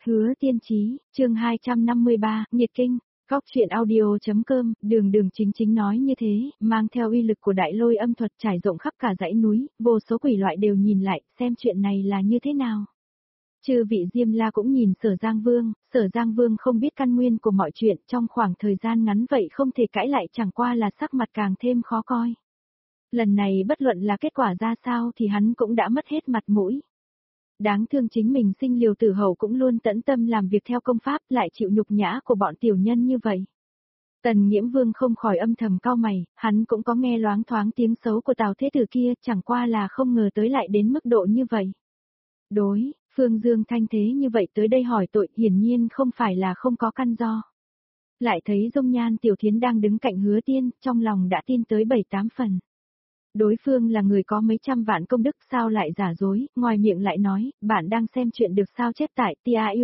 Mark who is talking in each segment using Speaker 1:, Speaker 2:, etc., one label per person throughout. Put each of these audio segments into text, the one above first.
Speaker 1: Hứa Tiên Chí, chương 253, Nhiệt Kinh, Góc truyện audio.com, đường chính chính nói như thế, mang theo uy lực của đại lôi âm thuật trải rộng khắp cả dãy núi, vô số quỷ loại đều nhìn lại, xem chuyện này là như thế nào. Chư vị Diêm La cũng nhìn Sở Giang Vương không biết căn nguyên của mọi chuyện trong khoảng thời gian ngắn vậy không thể cãi lại chẳng qua là sắc mặt càng thêm khó coi. Lần này bất luận là kết quả ra sao thì hắn cũng đã mất hết mặt mũi. Đáng thương chính mình sinh liều tử hầu cũng luôn tẫn tâm làm việc theo công pháp lại chịu nhục nhã của bọn tiểu nhân như vậy. Tần Nghiễm Vương không khỏi âm thầm cau mày, hắn cũng có nghe loáng thoáng tiếng xấu của Tào Thế Tử kia, chẳng qua là không ngờ tới lại đến mức độ như vậy. Phương Dương thanh thế như vậy tới đây hỏi tội hiển nhiên không phải là không có căn do. Lại thấy dung nhan Tiểu Thiến đang đứng cạnh Hứa Tiên, trong lòng đã tin tới 7-8 phần. Đối phương là người có mấy trăm vạn công đức sao lại giả dối, ngoài miệng lại nói, bạn đang xem chuyện được sao chép tại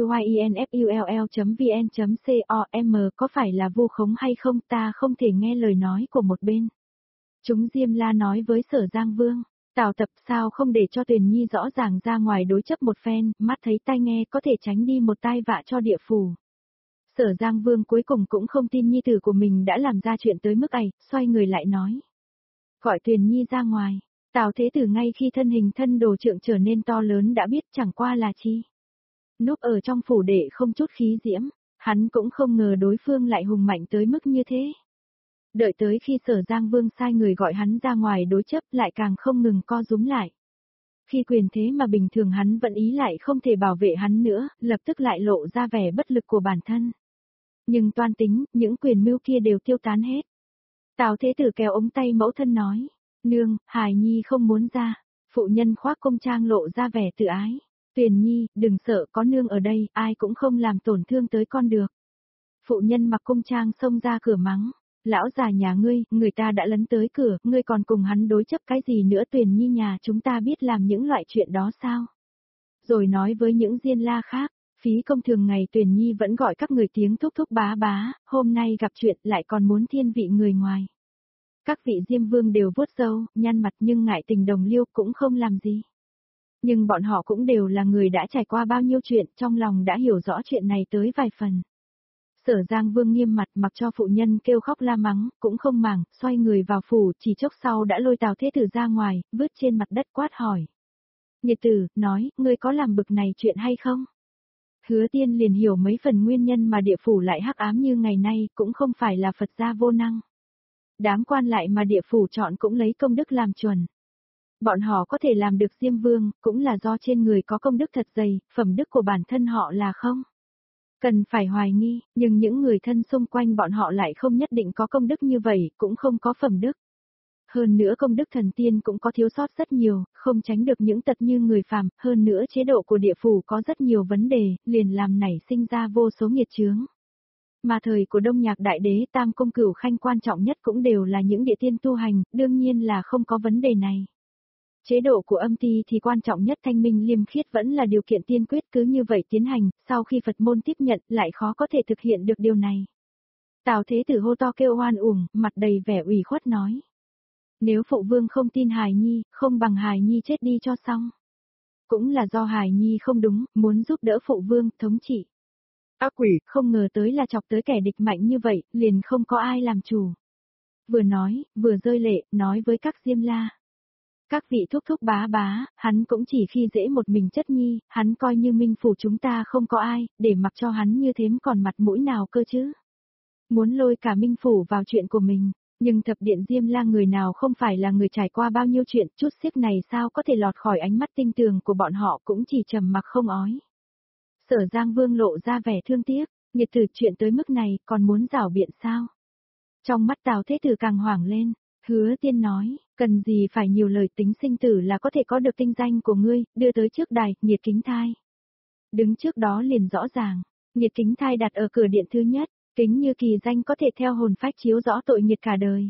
Speaker 1: tiuyinfull.vn.com có phải là vu khống hay không ta không thể nghe lời nói của một bên. Chúng Diêm La nói với Sở Giang Vương, Tào Tập sao không để cho Tuyền Nhi rõ ràng ra ngoài đối chấp một phen, mắt thấy tai nghe có thể tránh đi một tai vạ cho địa phủ. Sở Giang Vương cuối cùng cũng không tin nhi tử của mình đã làm ra chuyện tới mức ấy, xoay người lại nói. Gọi Tuyền Nhi ra ngoài, Tào Thế Tử ngay khi thân hình thân đồ trượng trở nên to lớn đã biết chẳng qua là chi. Núp ở trong phủ đệ không chút khí diễm, hắn cũng không ngờ đối phương lại hùng mạnh tới mức như thế. Đợi tới khi Sở Giang Vương sai người gọi hắn ra ngoài đối chấp lại càng không ngừng co rúm lại. Khi quyền thế mà bình thường hắn vẫn ý lại không thể bảo vệ hắn nữa, lập tức lại lộ ra vẻ bất lực của bản thân. Nhưng toan tính, những quyền mưu kia đều tiêu tán hết. Tào Thế Tử kéo ống tay mẫu thân nói, nương, Hải Nhi không muốn ra, phụ nhân khoác công trang lộ ra vẻ tự ái. Tuyền Nhi, đừng sợ có nương ở đây, ai cũng không làm tổn thương tới con được. Phụ nhân mặc công trang xông ra cửa mắng, lão già nhà ngươi, người ta đã lấn tới cửa, ngươi còn cùng hắn đối chấp cái gì nữa Tuyền Nhi nhà chúng ta biết làm những loại chuyện đó sao? Rồi nói với những Diên La khác. Phí công thường ngày Tuyền Nhi vẫn gọi các người tiếng thúc thúc bá bá, hôm nay gặp chuyện lại còn muốn thiên vị người ngoài. Các vị Diêm Vương đều vuốt râu, nhăn mặt nhưng ngại tình đồng liêu cũng không làm gì. Nhưng bọn họ cũng đều là người đã trải qua bao nhiêu chuyện, trong lòng đã hiểu rõ chuyện này tới vài phần. Sở Giang Vương nghiêm mặt mặc cho phụ nhân kêu khóc la mắng, cũng không màng, xoay người vào phủ, chỉ chốc sau đã lôi Tào Thế Tử ra ngoài, vứt trên mặt đất quát hỏi. Nhiệt Tử, nói, ngươi có làm bực này chuyện hay không? Hứa Tiên liền hiểu mấy phần nguyên nhân mà địa phủ lại hắc ám như ngày nay, cũng không phải là Phật gia vô năng. Đám quan lại mà địa phủ chọn cũng lấy công đức làm chuẩn. Bọn họ có thể làm được Diêm Vương, cũng là do trên người có công đức thật dày, phẩm đức của bản thân họ là không. Cần phải hoài nghi, nhưng những người thân xung quanh bọn họ lại không nhất định có công đức như vậy, cũng không có phẩm đức. Hơn nữa công đức thần tiên cũng có thiếu sót rất nhiều, không tránh được những tật như người phàm, hơn nữa chế độ của địa phủ có rất nhiều vấn đề, liền làm nảy sinh ra vô số nghiệt chướng. Mà thời của Đông Nhạc Đại Đế Tam Công Cửu Khanh quan trọng nhất cũng đều là những địa tiên tu hành, đương nhiên là không có vấn đề này. Chế độ của âm ti thì quan trọng nhất thanh minh liêm khiết vẫn là điều kiện tiên quyết cứ như vậy tiến hành, sau khi Phật môn tiếp nhận lại khó có thể thực hiện được điều này. Tào Thế Tử hô to kêu oan uổng, mặt đầy vẻ ủy khuất nói. Nếu phụ vương không tin Hải Nhi, không bằng Hải Nhi chết đi cho xong. Cũng là do Hải Nhi không đúng, muốn giúp đỡ phụ vương, thống trị. Ác quỷ, không ngờ tới là chọc tới kẻ địch mạnh như vậy, liền không có ai làm chủ. Vừa nói, vừa rơi lệ, nói với các Diêm La. Các vị thúc thúc bá bá, hắn cũng chỉ khi dễ một mình chất nhi, hắn coi như minh phủ chúng ta không có ai, để mặc cho hắn như thế còn mặt mũi nào cơ chứ. Muốn lôi cả minh phủ vào chuyện của mình. Nhưng thập điện Diêm La người nào không phải là người trải qua bao nhiêu chuyện, chút xiếc này sao có thể lọt khỏi ánh mắt tinh tường của bọn họ cũng chỉ trầm mặc không ói. Sở Giang Vương lộ ra vẻ thương tiếc, Nhiệt Tử chuyện tới mức này còn muốn rảo biện sao? Trong mắt Tào Thế Tử càng hoảng lên, Hứa Tiên nói, cần gì phải nhiều lời tính sinh tử là có thể có được tinh danh của ngươi, đưa tới trước đài, Nhiệt Kính Thai. Đứng trước đó liền rõ ràng, Nhiệt Kính Thai đặt ở cửa điện thứ nhất. Kính như kỳ danh có thể theo hồn phách chiếu rõ tội nghiệt cả đời.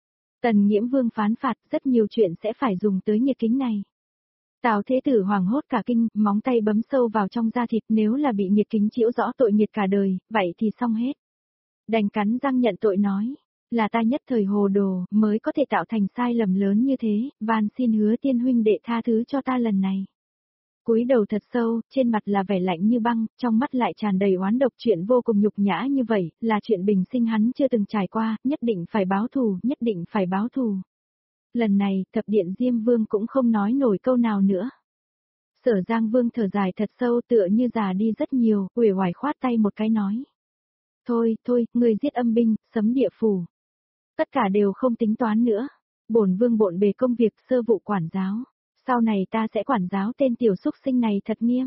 Speaker 1: Tần Nghiễm Vương phán phạt rất nhiều chuyện sẽ phải dùng tới nhiệt kính này. Tào Thế Tử hoảng hốt cả kinh, móng tay bấm sâu vào trong da thịt nếu là bị nhiệt kính chiếu rõ tội nghiệt cả đời, vậy thì xong hết. Đành cắn răng nhận tội nói, là ta nhất thời hồ đồ mới có thể tạo thành sai lầm lớn như thế, van xin Hứa Tiên huynh đệ tha thứ cho ta lần này. Cúi đầu thật sâu, trên mặt là vẻ lạnh như băng, trong mắt lại tràn đầy oán độc, chuyện vô cùng nhục nhã như vậy, là chuyện bình sinh hắn chưa từng trải qua, nhất định phải báo thù, nhất định phải báo thù. Lần này, thập điện Diêm Vương cũng không nói nổi câu nào nữa. Sở Giang Vương thở dài thật sâu tựa như già đi rất nhiều, uể oải khoát tay một cái nói. Thôi, người giết âm binh, sấm địa phủ. Tất cả đều không tính toán nữa. Bổn vương bộn bề công việc sơ vụ quản giáo. Sau này ta sẽ quản giáo tên tiểu xúc sinh này thật nghiêm.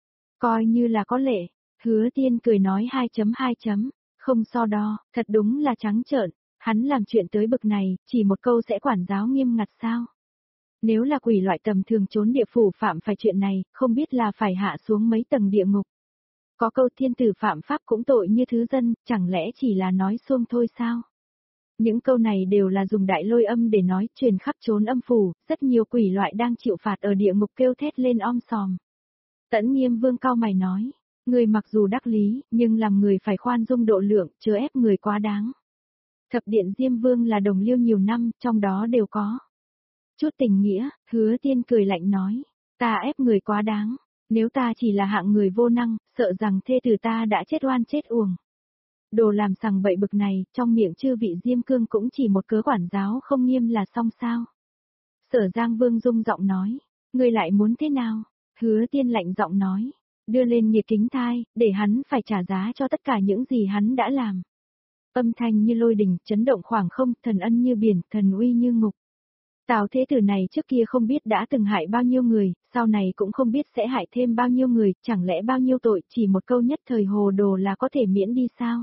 Speaker 1: Coi như là có lệ. Hứa Tiên cười nói 2.2. Không so đo, thật đúng là trắng trợn. Hắn làm chuyện tới bực này, chỉ một câu sẽ quản giáo nghiêm ngặt sao? Nếu là quỷ loại tầm thường trốn địa phủ phạm phải chuyện này, không biết là phải hạ xuống mấy tầng địa ngục. Có câu thiên tử phạm pháp cũng tội như thứ dân, chẳng lẽ chỉ là nói xuông thôi sao? Những câu này đều là dùng đại lôi âm để nói, truyền khắp chốn âm phủ, rất nhiều quỷ loại đang chịu phạt ở địa ngục kêu thét lên om sòm. Tẫn Nghiêm Vương cao mày nói, người mặc dù đắc lý, nhưng làm người phải khoan dung độ lượng, chớ ép người quá đáng. Thập điện Diêm Vương là đồng liêu nhiều năm, trong đó đều có chút tình nghĩa. Hứa Tiên cười lạnh nói, ta ép người quá đáng, nếu ta chỉ là hạng người vô năng, sợ rằng thê tử ta đã chết oan chết uổng. Đồ làm sằng bậy bực này, trong miệng chư vị Diêm Cương cũng chỉ một cớ quản giáo không nghiêm là xong sao. Sở Giang Vương rung giọng nói, ngươi lại muốn thế nào? Hứa Tiên lạnh giọng nói, đưa lên Nhiệt Kính Thai, để hắn phải trả giá cho tất cả những gì hắn đã làm. Âm thanh như lôi đình, chấn động khoảng không, thần ân như biển, thần uy như ngục. Tào Thế Tử này trước kia không biết đã từng hại bao nhiêu người, sau này cũng không biết sẽ hại thêm bao nhiêu người, chẳng lẽ bao nhiêu tội chỉ một câu nhất thời hồ đồ là có thể miễn đi sao?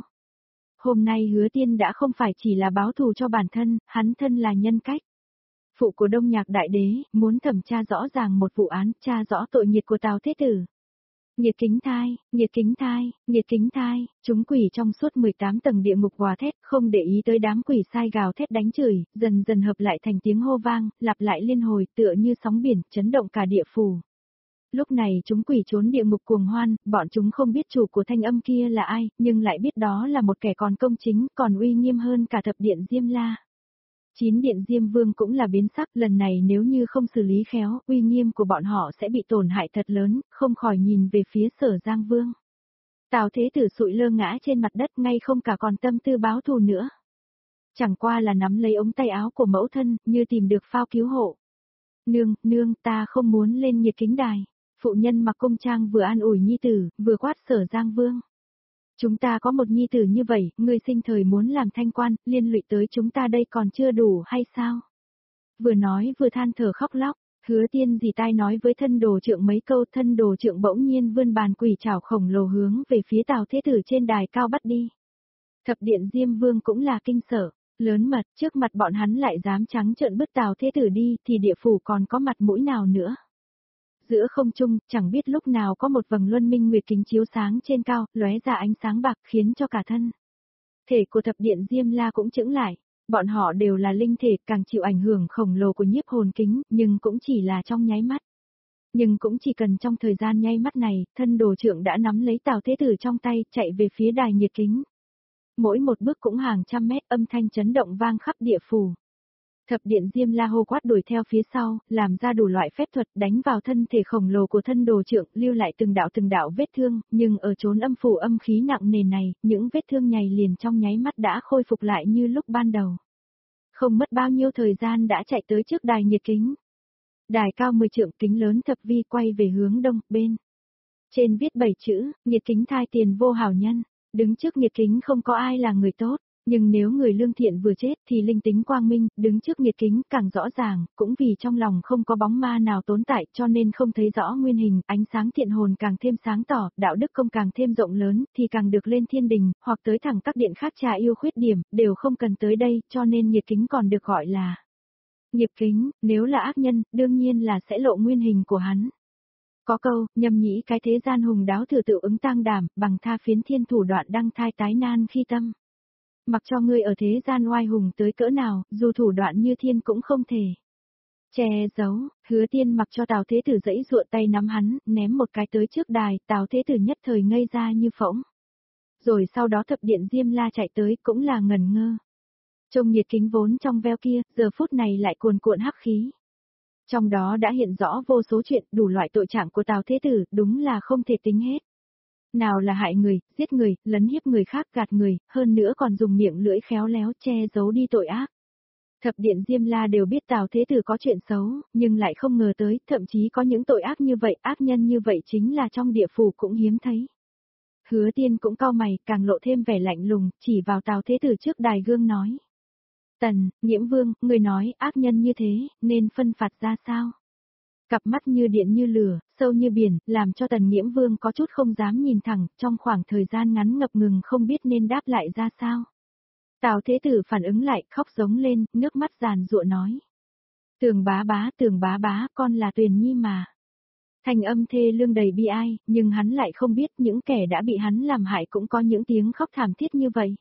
Speaker 1: Hôm nay Hứa Tiên đã không phải chỉ là báo thù cho bản thân, hắn thân là nhân cách. Phụ của Đông Nhạc Đại Đế, muốn thẩm tra rõ ràng một vụ án, tra rõ tội nghiệt của Tào Thế Tử. Nhiệt Kính Thai, Nhiệt Kính Thai, Nhiệt Kính Thai, chúng quỷ trong suốt 18 tầng địa ngục gào thét, không để ý tới đám quỷ sai gào thét đánh chửi, dần dần hợp lại thành tiếng hô vang, lặp lại liên hồi tựa như sóng biển, chấn động cả địa phủ. Lúc này chúng quỷ trốn địa ngục cuồng hoan, bọn chúng không biết chủ của thanh âm kia là ai, nhưng lại biết đó là một kẻ còn công chính, còn uy nghiêm hơn cả thập điện Diêm La. 9 điện Diêm Vương cũng là biến sắc, lần này nếu như không xử lý khéo, uy nghiêm của bọn họ sẽ bị tổn hại thật lớn, không khỏi nhìn về phía Sở Giang Vương. Tào Thế Tử sụi lơ ngã trên mặt đất, ngay không cả còn tâm tư báo thù nữa. Chẳng qua là nắm lấy ống tay áo của mẫu thân, như tìm được phao cứu hộ. Nương, ta không muốn lên Nhiệt Kính Đài. Phụ nhân mặc cung trang vừa an ủi nhi tử, vừa quát Sở Giang Vương. Chúng ta có một nhi tử như vậy, ngươi sinh thời muốn làm thanh quan, liên lụy tới chúng ta đây còn chưa đủ hay sao? Vừa nói vừa than thở khóc lóc, Hứa Tiên dì tai nói với thân đồ trượng mấy câu, thân đồ trượng bỗng nhiên vươn bàn quỷ trảo khổng lồ hướng về phía Tào Thế Tử trên đài cao bắt đi. Thập điện Diêm Vương cũng là kinh sợ, lớn mật, trước mặt bọn hắn lại dám trắng trợn bứt Tào Thế Tử đi, thì địa phủ còn có mặt mũi nào nữa. Giữa không trung, chẳng biết lúc nào có một vầng luân minh nguyệt kính chiếu sáng trên cao, lóe ra ánh sáng bạc khiến cho cả thân thể của thập điện Diêm La cũng chững lại. Bọn họ đều là linh thể, càng chịu ảnh hưởng khổng lồ của nhiếp hồn kính, nhưng cũng chỉ là trong nháy mắt. Nhưng cũng chỉ cần trong thời gian nháy mắt này, thân đồ trượng đã nắm lấy Tào Thế Tử trong tay, chạy về phía đài nhiệt kính. Mỗi một bước cũng hàng trăm mét, âm thanh chấn động vang khắp địa phủ. Thập điện Diêm La hô quát đuổi theo phía sau, làm ra đủ loại phép thuật đánh vào thân thể khổng lồ của thân đồ trượng, lưu lại từng đạo vết thương, nhưng ở chốn âm phủ âm khí nặng nề này, những vết thương nhầy liền trong nháy mắt đã khôi phục lại như lúc ban đầu. Không mất bao nhiêu thời gian đã chạy tới trước đài nhiệt kính. Đài cao 10 trượng, kính lớn thập vi quay về hướng đông, bên trên viết 7 chữ, Nhiệt Kính Thai tiền vô hảo nhân. Đứng trước nhiệt kính không có ai là người tốt. Nhưng nếu người lương thiện vừa chết thì linh tính quang minh, đứng trước nhiệt kính càng rõ ràng, cũng vì trong lòng không có bóng ma nào tồn tại cho nên không thấy rõ nguyên hình, ánh sáng thiện hồn càng thêm sáng tỏ, đạo đức công càng thêm rộng lớn, thì càng được lên thiên đình, hoặc tới thẳng các điện khác trà yêu khuyết điểm, đều không cần tới đây, cho nên nhiệt kính còn được gọi là nghiệp kính, nếu là ác nhân, đương nhiên là sẽ lộ nguyên hình của hắn. Có câu, nhâm nhĩ cái thế gian hùng đáo thừa tự ứng tang đảm, bằng tha phiến thiên thủ đoạn đăng thai tái nan khi tâm. Mặc cho ngươi ở thế gian oai hùng tới cỡ nào, dù thủ đoạn như thiên cũng không thể che giấu. Hứa Tiên mặc cho Tào Thế Tử giãy giụa tay nắm hắn, ném một cái tới trước đài, Tào Thế Tử nhất thời ngây ra như phỗng. Rồi sau đó thập điện Diêm La chạy tới cũng là ngẩn ngơ. Trông nhiệt kính vốn trong veo kia, giờ phút này lại cuồn cuộn hắc khí. Trong đó đã hiện rõ vô số chuyện, đủ loại tội trạng của Tào Thế Tử, đúng là không thể tính hết. Nào là hại người, giết người, lấn hiếp người khác, gạt người, hơn nữa còn dùng miệng lưỡi khéo léo che giấu đi tội ác. Thập điện Diêm La đều biết Tào Thế Tử có chuyện xấu, nhưng lại không ngờ tới, thậm chí có những tội ác như vậy, ác nhân như vậy chính là trong địa phủ cũng hiếm thấy. Hứa Tiên cũng cau mày, càng lộ thêm vẻ lạnh lùng, chỉ vào Tào Thế Tử trước đài gương nói. Tần, Nhiễm Vương, người nói ác nhân như thế, nên phân phạt ra sao? Cặp mắt như điện như lửa, sâu như biển, làm cho Tần Nhiễm Vương có chút không dám nhìn thẳng, trong khoảng thời gian ngắn ngập ngừng không biết nên đáp lại ra sao. Tào Thế Tử phản ứng lại, khóc giống lên, nước mắt giàn giụa nói. Tường bá bá, con là Tuyền Nhi mà. Thanh âm thê lương đầy bi ai, nhưng hắn lại không biết những kẻ đã bị hắn làm hại cũng có những tiếng khóc thảm thiết như vậy.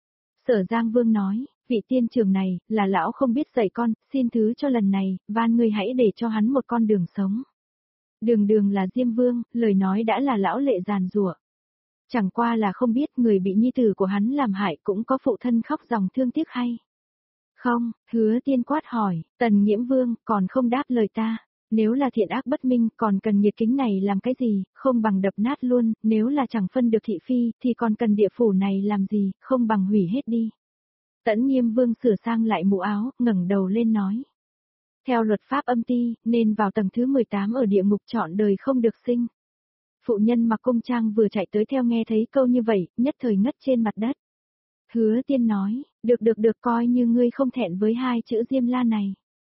Speaker 1: Sở Giang Vương nói, vị tiên trường này, là lão không biết dạy con, xin thứ cho lần này, van ngươi hãy để cho hắn một con đường sống. Đường đường là Diêm Vương, lời nói đã là lão lệ giàn giụa. Chẳng qua là không biết người bị nhi tử của hắn làm hại cũng có phụ thân khóc dòng thương tiếc hay. Không, Hứa Tiên quát hỏi, Tần Nhiễm Vương còn không đáp lời ta. Nếu là thiện ác bất minh còn cần nhiệt kính này làm cái gì, không bằng đập nát luôn, nếu là chẳng phân được thị phi thì còn cần địa phủ này làm gì, không bằng hủy hết đi. Tẫn Nghiêm Vương sửa sang lại mũ áo, ngẩng đầu lên nói. Theo luật pháp âm ti, nên vào tầng thứ 18 ở địa ngục trọn đời không được sinh. Phụ nhân mặc cung trang vừa chạy tới theo nghe thấy câu như vậy, nhất thời ngất trên mặt đất. Hứa Tiên nói, được coi như ngươi không thẹn với hai chữ Diêm La này.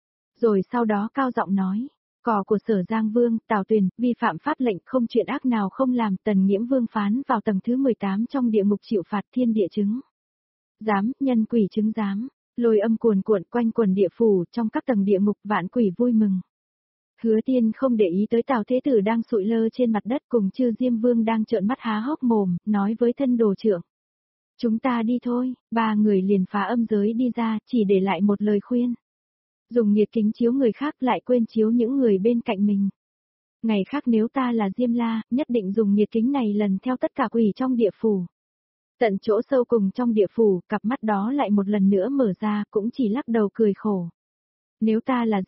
Speaker 1: Rồi sau đó cao giọng nói, cò của Sở Giang Vương, Tào Tuyền, vi phạm pháp lệnh không chuyện ác nào không làm, Tần Nhiễm Vương phán vào tầng thứ 18 trong địa ngục chịu phạt thiên địa chứng. Dám, nhân quỷ chứng dám, lôi âm cuồn cuộn quanh quần địa phủ, trong các tầng địa ngục vạn quỷ vui mừng. Hứa Tiên không để ý tới Tào Thế Tử đang sụi lơ trên mặt đất cùng Chư Diêm Vương đang trợn mắt há hốc mồm, nói với thân đồ trưởng. Chúng ta đi thôi, ba người liền phá âm giới đi ra, chỉ để lại một lời khuyên. Dùng nhiệt kính chiếu người khác lại quên chiếu những người bên cạnh mình. Ngày khác nếu ta là Diêm La, nhất định dùng nhiệt kính này lần theo tất cả quỷ trong địa phủ. Tận chỗ sâu cùng trong địa phủ, cặp mắt đó lại một lần nữa mở ra, cũng chỉ lắc đầu cười khổ. Nếu ta là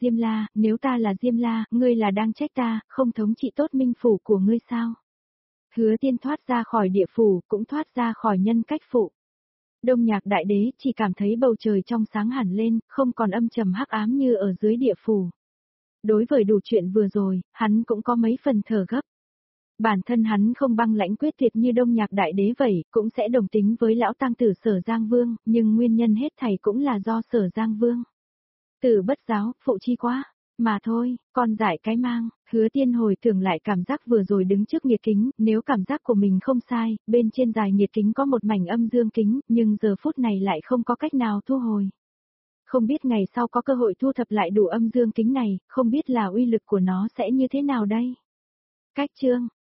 Speaker 1: Diêm La, ngươi là đang trách ta, không thống trị tốt minh phủ của ngươi sao? Hứa Tiên thoát ra khỏi địa phủ, cũng thoát ra khỏi nhân cách phụ. Đông Nhạc Đại Đế chỉ cảm thấy bầu trời trong sáng hẳn lên, không còn âm trầm hắc ám như ở dưới địa phủ. Đối với đủ chuyện vừa rồi, hắn cũng có mấy phần thở gấp. Bản thân hắn không băng lãnh quyết tuyệt như Đông Nhạc Đại Đế vậy, cũng sẽ đồng tính với lão tăng tử Sở Giang Vương, nhưng nguyên nhân hết thảy cũng là do Sở Giang Vương. Tử bất giáo, phụ chi quá. Mà thôi, con dại cái mang, Hứa Tiên hồi tưởng lại cảm giác vừa rồi đứng trước nhiệt kính, nếu cảm giác của mình không sai, bên trên dài nhiệt kính có một mảnh âm dương kính, nhưng giờ phút này lại không có cách nào thu hồi. Không biết ngày sau có cơ hội thu thập lại đủ âm dương kính này, không biết là uy lực của nó sẽ như thế nào đây. Cách chương